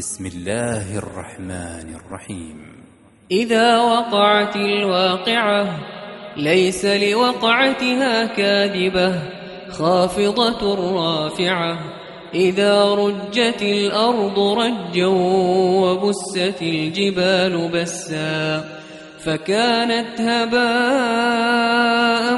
بسم الله الرحمن الرحيم. إذا وقعت الواقعة ليس لوقعتها كاذبة خافضة رافعة. إذا رجت الأرض رجا وبست الجبال بسا فكانت هباء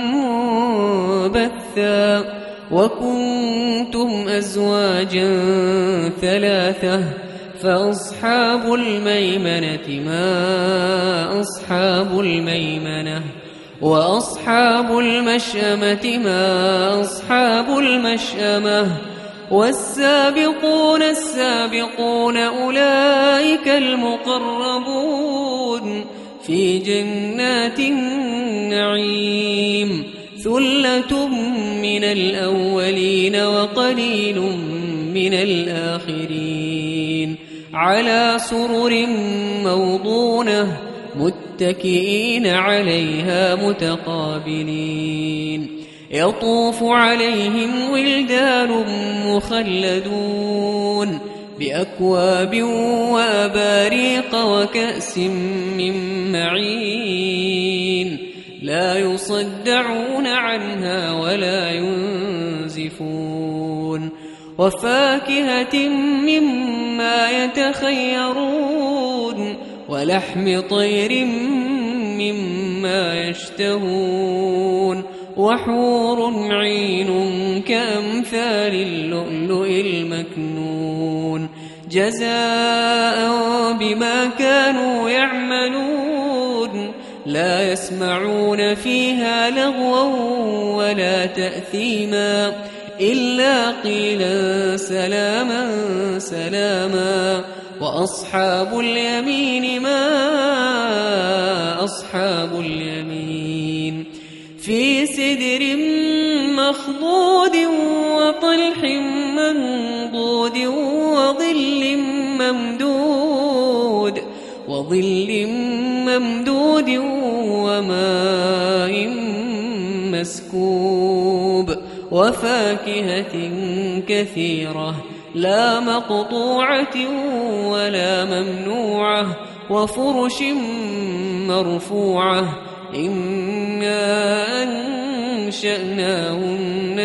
منبثا. وكنتم أزواجا ثلاثة فأصحاب الميمنة ما أصحاب الميمنة وأصحاب المشأمة ما أصحاب المشأمة. والسابقون السابقون أولئك المقربون في جنات النعيم. ثلة من الأولين وقليل من الآخرين. على سرر موضونة متكئين عليها متقابلين. يطوف عليهم ولدان مخلدون بأكواب وأباريق وكأس من معين. لا يصدعون عنها ولا ينزفون. وفاكهة مما يتخيرون ولحم طير مما يشتهون. وحور عين كأمثال اللؤلؤ المكنون جزاء بما كانوا يعملون. لا يسمعون فيها لغوا ولا تأثيما إلا قيلا سلاما سلاما. وأصحاب اليمين ما أصحاب اليمين في سدر مخضود وطلح منضود وظل ممدود وماء مسكوب. وفاكهة كثيرة لا مقطوعة ولا ممنوعة. وفرش مرفوعة إنا أنشأناهن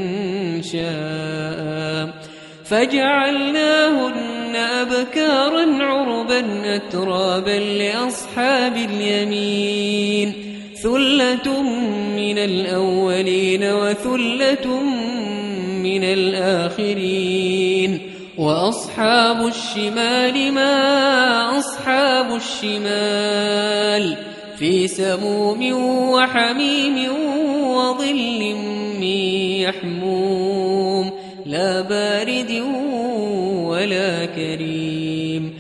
إنشاء فجعلناهن أبكارا عربا أترابا لأصحاب اليمين. ثلة من الأولين وثلة من الآخرين. وأصحاب الشمال ما أصحاب الشمال في سموم وحميم وظل من يحموم لا بارد ولا كريم.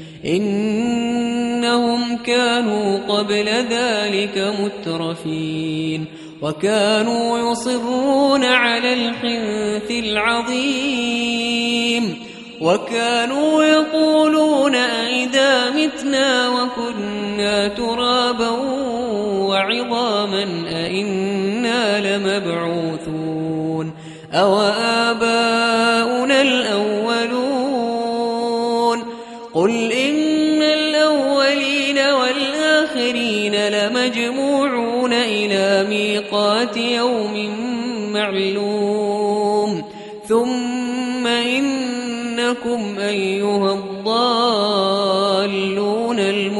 إنهم كانوا قبل ذلك مترفين وكانوا يصرون على الحنث العظيم. وكانوا يقولون أئذا متنا وكنا ترابا وعظاما أئنا لمبعوثون أو آباؤنا الأولون. قل إن الأولين والآخرين لمجموعون إلى ميقات يوم معلوم. ثم إنكم أيها الضالون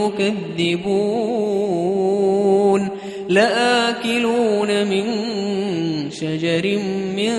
المكذبون لآكلون من شجر من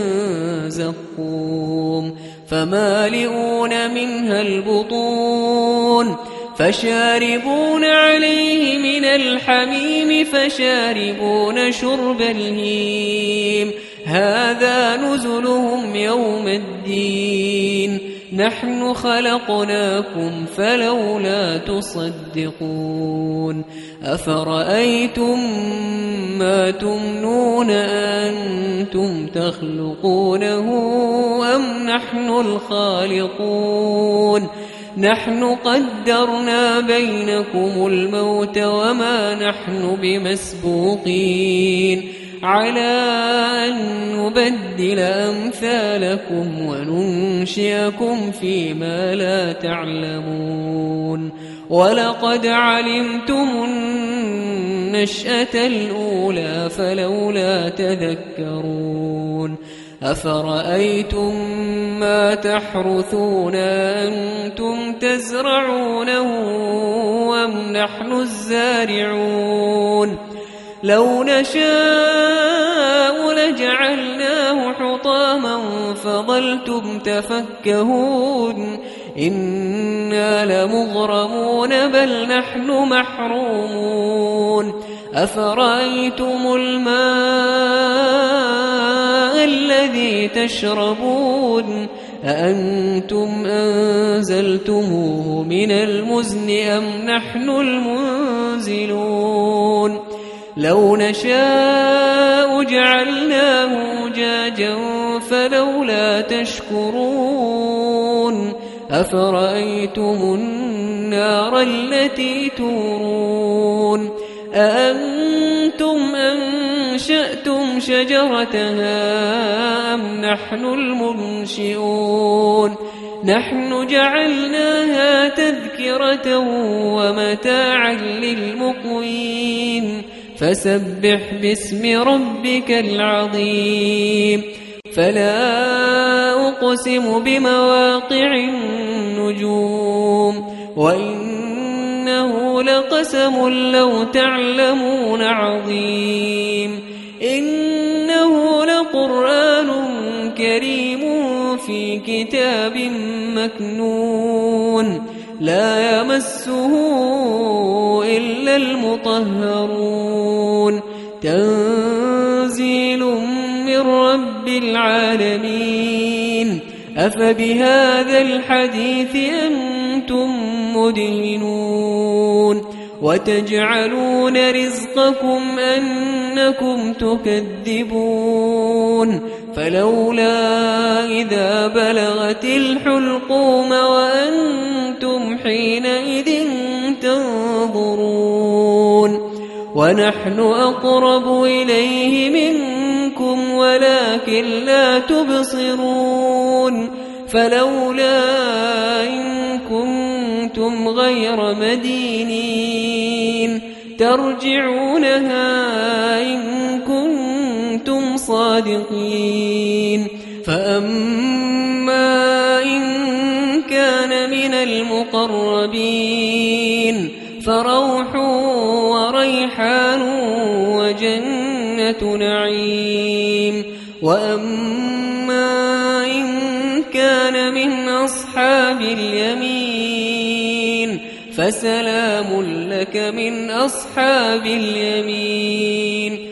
زقوم فمالئون منها البطون فشاربون عليه من الحميم فشاربون شرب الهيم. هذا نزلهم يوم الدين. نحن خلقناكم فلولا تصدقون. أفرأيتم ما تمنون أنتم تخلقونه أم نحن الخالقون. نحن قدرنا بينكم الموت وما نحن بمسبوقين على أن نبدل أمثالكم وننشئكم فيما لا تعلمون ولقد علمتم النشأة الأولى فلولا تذكرون أفرأيتم ما تحرثون أنتم تزرعونه أم نحن الزارعون لو نشاء لجعلناه حطاما فظلتم تفكهون إنا لمغرمون بل نحن محرومون أفرأيتم الماء الذي تشربون أأنتم أنزلتموه من المزن أم نحن المنزلون لو نشاء جعلناه أجاجا فلولا تشكرون أفرأيتم النار التي تورون أأنتم أنشأتم شجرتها أم نحن المنشئون نحن جعلناها تذكرة ومتاعا للمقوين فسبح باسم ربك العظيم فلا أقسم بمواقع النجوم وإنه لقسم لو تعلمون عظيم إنه لقرآن كريم في كتاب مكنون لا يمسه إلا المطهرون تنزيل من رب العالمين أفبهذا الحديث أنتم مدهنون وتجعلون رزقكم أنكم تكذبون فلولا إذا بلغت الحلقوم وأنتم حينئذ تنظرون ونحن أقرب إليه منكم ولكن لا تبصرون فلولا إن كنتم غير مدينين ترجعونها إن كنتم صادقين فأما إن كان من المقربين فروح وريحان وجنة نعيم وأما إن كان من أصحاب اليمين فسلام لك من أصحاب اليمين